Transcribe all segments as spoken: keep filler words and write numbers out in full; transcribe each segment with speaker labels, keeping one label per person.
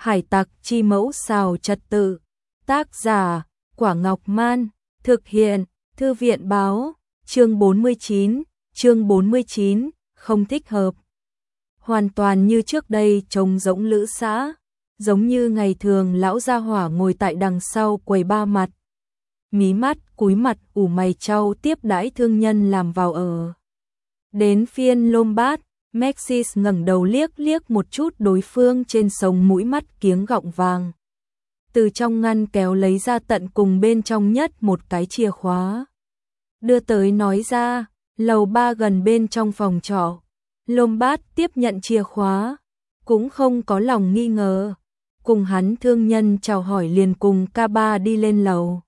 Speaker 1: Hải tặc chi mẫu xào trật tự. Tác giả, Quả Ngọc Man. Thực hiện, Thư viện báo. Chương bốn mươi chín, chương bốn mươi chín, không thích hợp. Hoàn toàn như trước đây trông rỗng lữ xã. Giống như ngày thường lão gia hỏa ngồi tại đằng sau quầy ba mặt. Mí mắt, cúi mặt, ủ mày trao tiếp đãi thương nhân làm vào ở. Đến phiên Lombard, Maxis ngẩng đầu liếc liếc một chút đối phương trên sống mũi mắt kiếng gọng vàng. Từ trong ngăn kéo lấy ra tận cùng bên trong nhất một cái chìa khóa. Đưa tới nói ra, lầu ba gần bên trong phòng trọ. Lombard tiếp nhận chìa khóa, cũng không có lòng nghi ngờ. Cùng hắn thương nhân chào hỏi liền cùng ca ba đi lên lầu.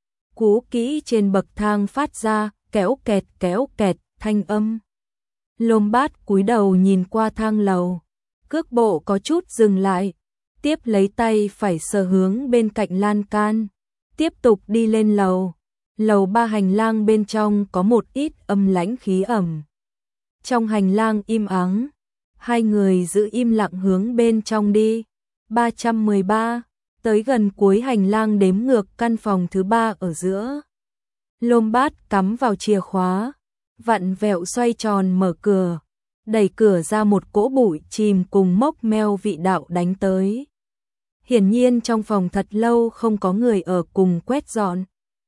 Speaker 1: Cú kỹ trên bậc thang phát ra, kéo kẹt kéo kẹt, thanh âm. Lombard cúi đầu nhìn qua thang lầu, cước bộ có chút dừng lại, tiếp lấy tay phải sờ hướng bên cạnh lan can, tiếp tục đi lên lầu. Lầu ba hành lang bên trong có một ít âm lãnh khí ẩm. Trong hành lang im ắng, hai người giữ im lặng hướng bên trong đi. ba trăm mười ba, tới gần cuối hành lang đếm ngược căn phòng thứ ba ở giữa. Lombard cắm vào chìa khóa, vặn vẹo xoay tròn mở cửa, đẩy cửa ra một cỗ bụi chìm cùng mốc meo vị đạo đánh tới. Hiển nhiên trong phòng thật lâu không có người ở cùng quét dọn.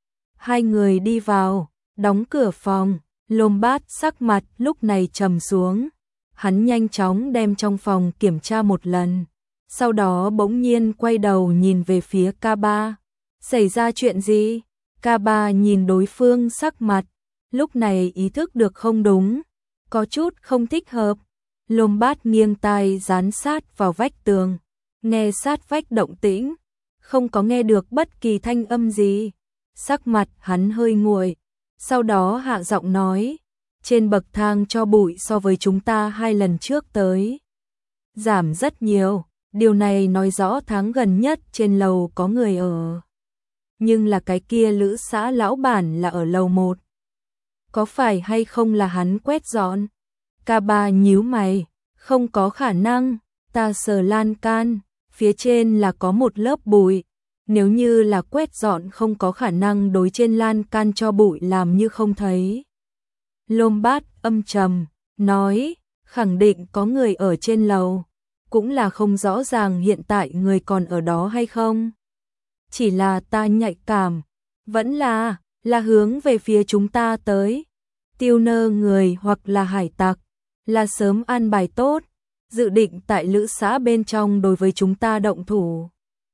Speaker 1: Hai người đi vào, đóng cửa phòng, Lombard sắc mặt lúc này trầm xuống. Hắn nhanh chóng đem trong phòng kiểm tra một lần, sau đó bỗng nhiên quay đầu nhìn về phía ca ba. Xảy ra chuyện gì? ca ba nhìn đối phương sắc mặt, lúc này ý thức được không đúng, có chút không thích hợp. Lombard nghiêng tai dán sát vào vách tường, nghe sát vách động tĩnh, không có nghe được bất kỳ thanh âm gì. Sắc mặt hắn hơi nguội, sau đó hạ giọng nói, trên bậc thang cho bụi so với chúng ta hai lần trước tới giảm rất nhiều, điều này nói rõ tháng gần nhất trên lầu có người ở. Nhưng là cái kia lữ xã lão bản là ở lầu một. Có phải hay không là hắn quét dọn? ca ba nhíu mày, không có khả năng, ta sờ lan can, phía trên là có một lớp bụi. Nếu như là quét dọn không có khả năng đối trên lan can cho bụi làm như không thấy. Lombard âm trầm, nói, khẳng định có người ở trên lầu, cũng là không rõ ràng hiện tại người còn ở đó hay không. Chỉ là ta nhạy cảm, vẫn là, là hướng về phía chúng ta tới. Tiêu nơ người hoặc là hải tặc, là sớm an bài tốt, dự định tại lữ xã bên trong đối với chúng ta động thủ.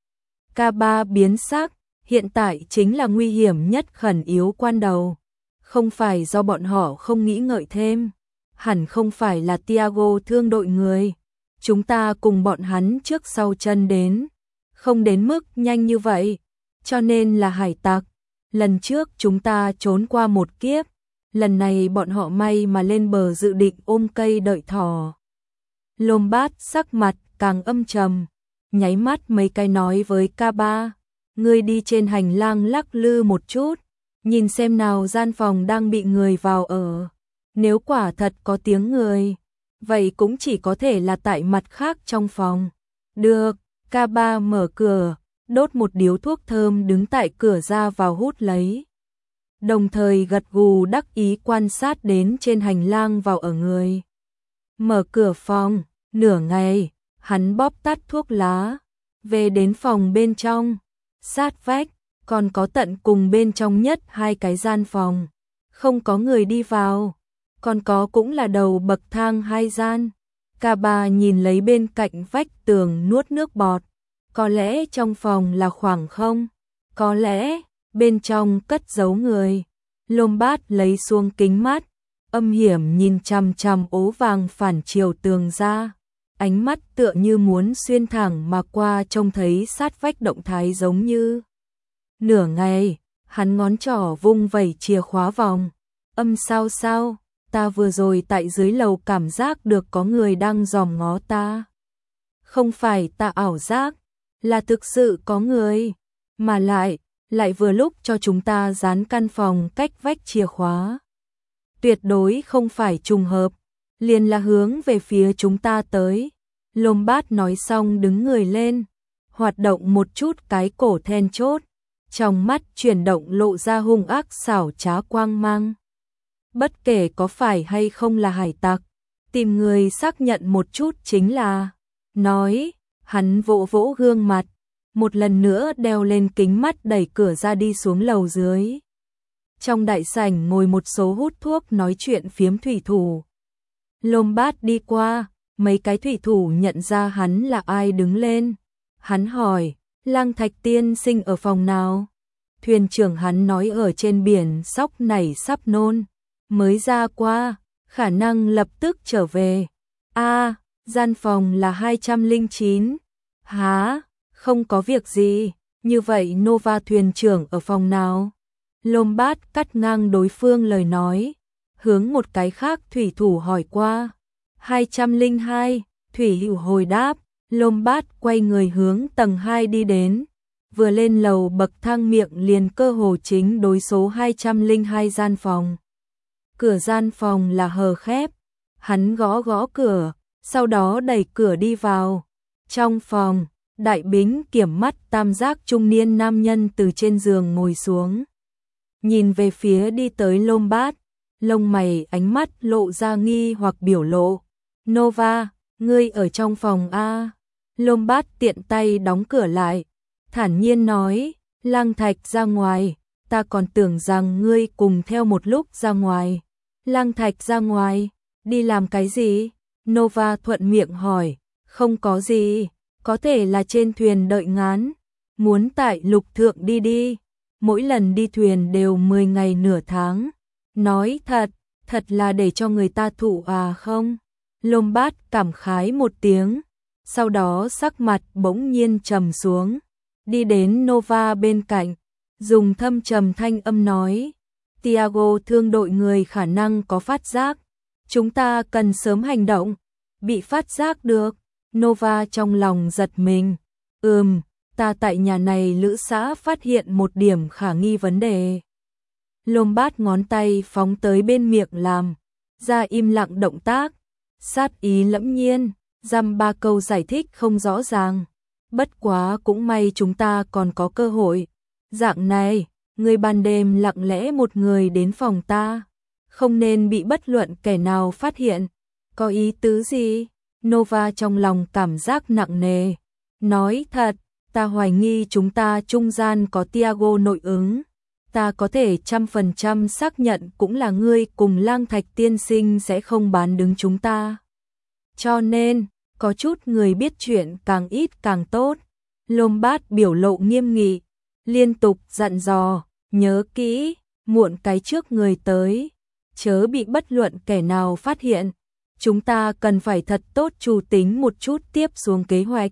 Speaker 1: ca ba biến sắc, hiện tại chính là nguy hiểm nhất khẩn yếu quan đầu. Không phải do bọn họ không nghĩ ngợi thêm, hẳn không phải là Tiago thương đội người. Chúng ta cùng bọn hắn trước sau chân đến, không đến mức nhanh như vậy, cho nên là hải tặc. Lần trước chúng ta trốn qua một kiếp, lần này bọn họ may mà lên bờ dự định ôm cây đợi thỏ. Lombard sắc mặt càng âm trầm, nháy mắt mấy cái nói với ca ba, ngươi đi trên hành lang lắc lư một chút, nhìn xem nào gian phòng đang bị người vào ở. Nếu quả thật có tiếng người, vậy cũng chỉ có thể là tại mặt khác trong phòng. Được, ca ba mở cửa, đốt một điếu thuốc thơm đứng tại cửa ra vào hút lấy. Đồng thời gật gù đắc ý quan sát đến trên hành lang vào ở người. Mở cửa phòng, nửa ngày, hắn bóp tắt thuốc lá, về đến phòng bên trong, sát vách, còn có tận cùng bên trong nhất hai cái gian phòng. Không có người đi vào, còn có cũng là đầu bậc thang hai gian. ca ba nhìn lấy bên cạnh vách tường nuốt nước bọt. Có lẽ trong phòng là khoảng không, có lẽ bên trong cất giấu người. Lombard lấy xuống kính mắt, âm hiểm nhìn chằm chằm ố vàng phản chiều tường ra. Ánh mắt tựa như muốn xuyên thẳng mà qua, trông thấy sát vách động thái giống như. Nửa ngày, hắn ngón trỏ vung vẩy chìa khóa vòng. Âm sao sao, ta vừa rồi tại dưới lầu cảm giác được có người đang dòm ngó ta. Không phải ta ảo giác, là thực sự có người, mà lại, lại vừa lúc cho chúng ta dán căn phòng cách vách chìa khóa. Tuyệt đối không phải trùng hợp, liền là hướng về phía chúng ta tới. Lombard nói xong đứng người lên, hoạt động một chút cái cổ then chốt, trong mắt chuyển động lộ ra hung ác xảo trá quang mang. Bất kể có phải hay không là hải tặc, tìm người xác nhận một chút chính là, nói, hắn vỗ vỗ gương mặt, một lần nữa đeo lên kính mắt đẩy cửa ra đi xuống lầu dưới. Trong đại sảnh ngồi một số hút thuốc nói chuyện phiếm thủy thủ. Lombard đi qua, mấy cái thủy thủ nhận ra hắn là ai đứng lên. Hắn hỏi, Lăng Thạch tiên sinh ở phòng nào? Thuyền trưởng hắn nói ở trên biển sóc này sắp nôn, mới ra qua, khả năng lập tức trở về. A, gian phòng là hai trăm lẻ chín. Hả? Không có việc gì, như vậy Nova thuyền trưởng ở phòng nào? Lombard cắt ngang đối phương lời nói, hướng một cái khác thủy thủ hỏi qua. hai trăm lẻ hai, thủy hữu hồi đáp. Lombard quay người hướng tầng hai đi đến, vừa lên lầu bậc thang miệng liền cơ hồ chính đối số hai trăm lẻ hai gian phòng. Cửa gian phòng là hờ khép, hắn gõ gõ cửa, sau đó đẩy cửa đi vào. Trong phòng, đại bính kiểm mắt tam giác trung niên nam nhân từ trên giường ngồi xuống. Nhìn về phía đi tới Lombard, lông mày ánh mắt lộ ra nghi hoặc biểu lộ. Nova, ngươi ở trong phòng A. Lombard tiện tay đóng cửa lại, thản nhiên nói, Lăng Thạch ra ngoài, ta còn tưởng rằng ngươi cùng theo một lúc ra ngoài. Lăng Thạch ra ngoài, đi làm cái gì? Nova thuận miệng hỏi, không có gì, có thể là trên thuyền đợi ngán, muốn tại lục thượng đi đi, mỗi lần đi thuyền đều mười ngày nửa tháng. Nói thật, thật là để cho người ta thụ à không? Lombard cảm khái một tiếng, sau đó sắc mặt bỗng nhiên trầm xuống, đi đến Nova bên cạnh, dùng thâm trầm thanh âm nói, Tiago thương đội người khả năng có phát giác, chúng ta cần sớm hành động. Bị phát giác được, Nova trong lòng giật mình, ừm, ta tại nhà này lữ xã phát hiện một điểm khả nghi vấn đề. Lombard ngón tay phóng tới bên miệng làm ra im lặng động tác, sát ý lẫm nhiên, dăm ba câu giải thích không rõ ràng. Bất quá cũng may chúng ta còn có cơ hội. Dạng này, người ban đêm lặng lẽ một người đến phòng ta, không nên bị bất luận kẻ nào phát hiện. Có ý tứ gì? Nova trong lòng cảm giác nặng nề. Nói thật, ta hoài nghi chúng ta trung gian có Tiago nội ứng. Ta có thể trăm phần trăm xác nhận cũng là ngươi cùng Lang Thạch tiên sinh sẽ không bán đứng chúng ta. Cho nên, có chút người biết chuyện càng ít càng tốt. Lombard biểu lộ nghiêm nghị, liên tục dặn dò, nhớ kỹ, muộn cái trước người tới, chớ bị bất luận kẻ nào phát hiện. Chúng ta cần phải thật tốt chủ tính một chút tiếp xuống kế hoạch.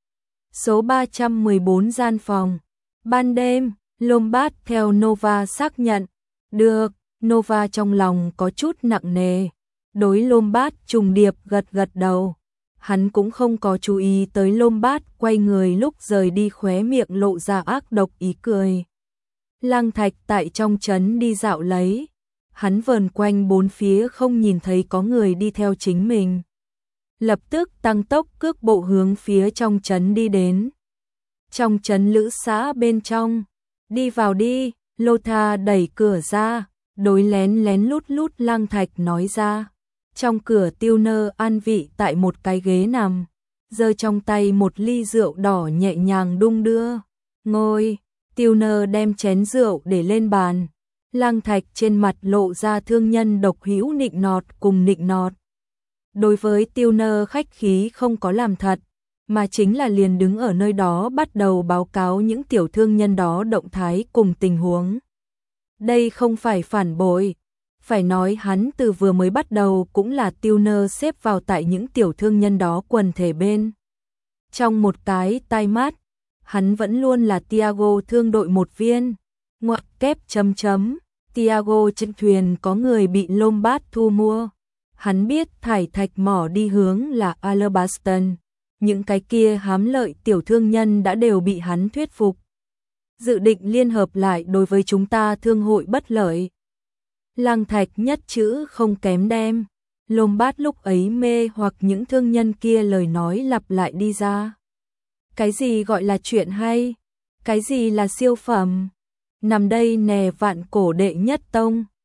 Speaker 1: Số ba trăm mười bốn gian phòng. Ban đêm, Lombard theo Nova xác nhận. Được, Nova trong lòng có chút nặng nề. Đối Lombard trùng điệp gật gật đầu. Hắn cũng không có chú ý tới Lombard quay người lúc rời đi khóe miệng lộ ra ác độc ý cười. Lăng Thạch tại trong trấn đi dạo lấy. Hắn vờn quanh bốn phía không nhìn thấy có người đi theo chính mình. Lập tức tăng tốc cước bộ hướng phía trong trấn đi đến. Trong trấn lữ xã bên trong, đi vào đi, Lotha đẩy cửa ra, đối lén lén lút lút Lăng Thạch nói ra. Trong cửa Tiêu Nơ an vị tại một cái ghế nằm, giơ trong tay một ly rượu đỏ nhẹ nhàng đung đưa. Ngồi, Tiêu Nơ đem chén rượu để lên bàn. Lăng Thạch trên mặt lộ ra thương nhân độc hữu nịnh nọt cùng nịnh nọt. Đối với Tiêu Nơ khách khí không có làm thật, mà chính là liền đứng ở nơi đó bắt đầu báo cáo những tiểu thương nhân đó động thái cùng tình huống. Đây không phải phản bội, phải nói hắn từ vừa mới bắt đầu cũng là Tiêu Nơ xếp vào tại những tiểu thương nhân đó quần thể bên. Trong một cái tai mắt, hắn vẫn luôn là Tiago thương đội một viên. Ngoặc kép chấm chấm, Tiago trên thuyền có người bị Lombard thu mua. Hắn biết thải thạch mỏ đi hướng là Alabaston. Những cái kia hám lợi tiểu thương nhân đã đều bị hắn thuyết phục. Dự định liên hợp lại đối với chúng ta thương hội bất lợi. Lăng Thạch nhất chữ không kém đem. Lombard lúc ấy mê hoặc những thương nhân kia lời nói lặp lại đi ra. Cái gì gọi là chuyện hay? Cái gì là siêu phẩm? Nằm đây nè vạn cổ đệ nhất tông.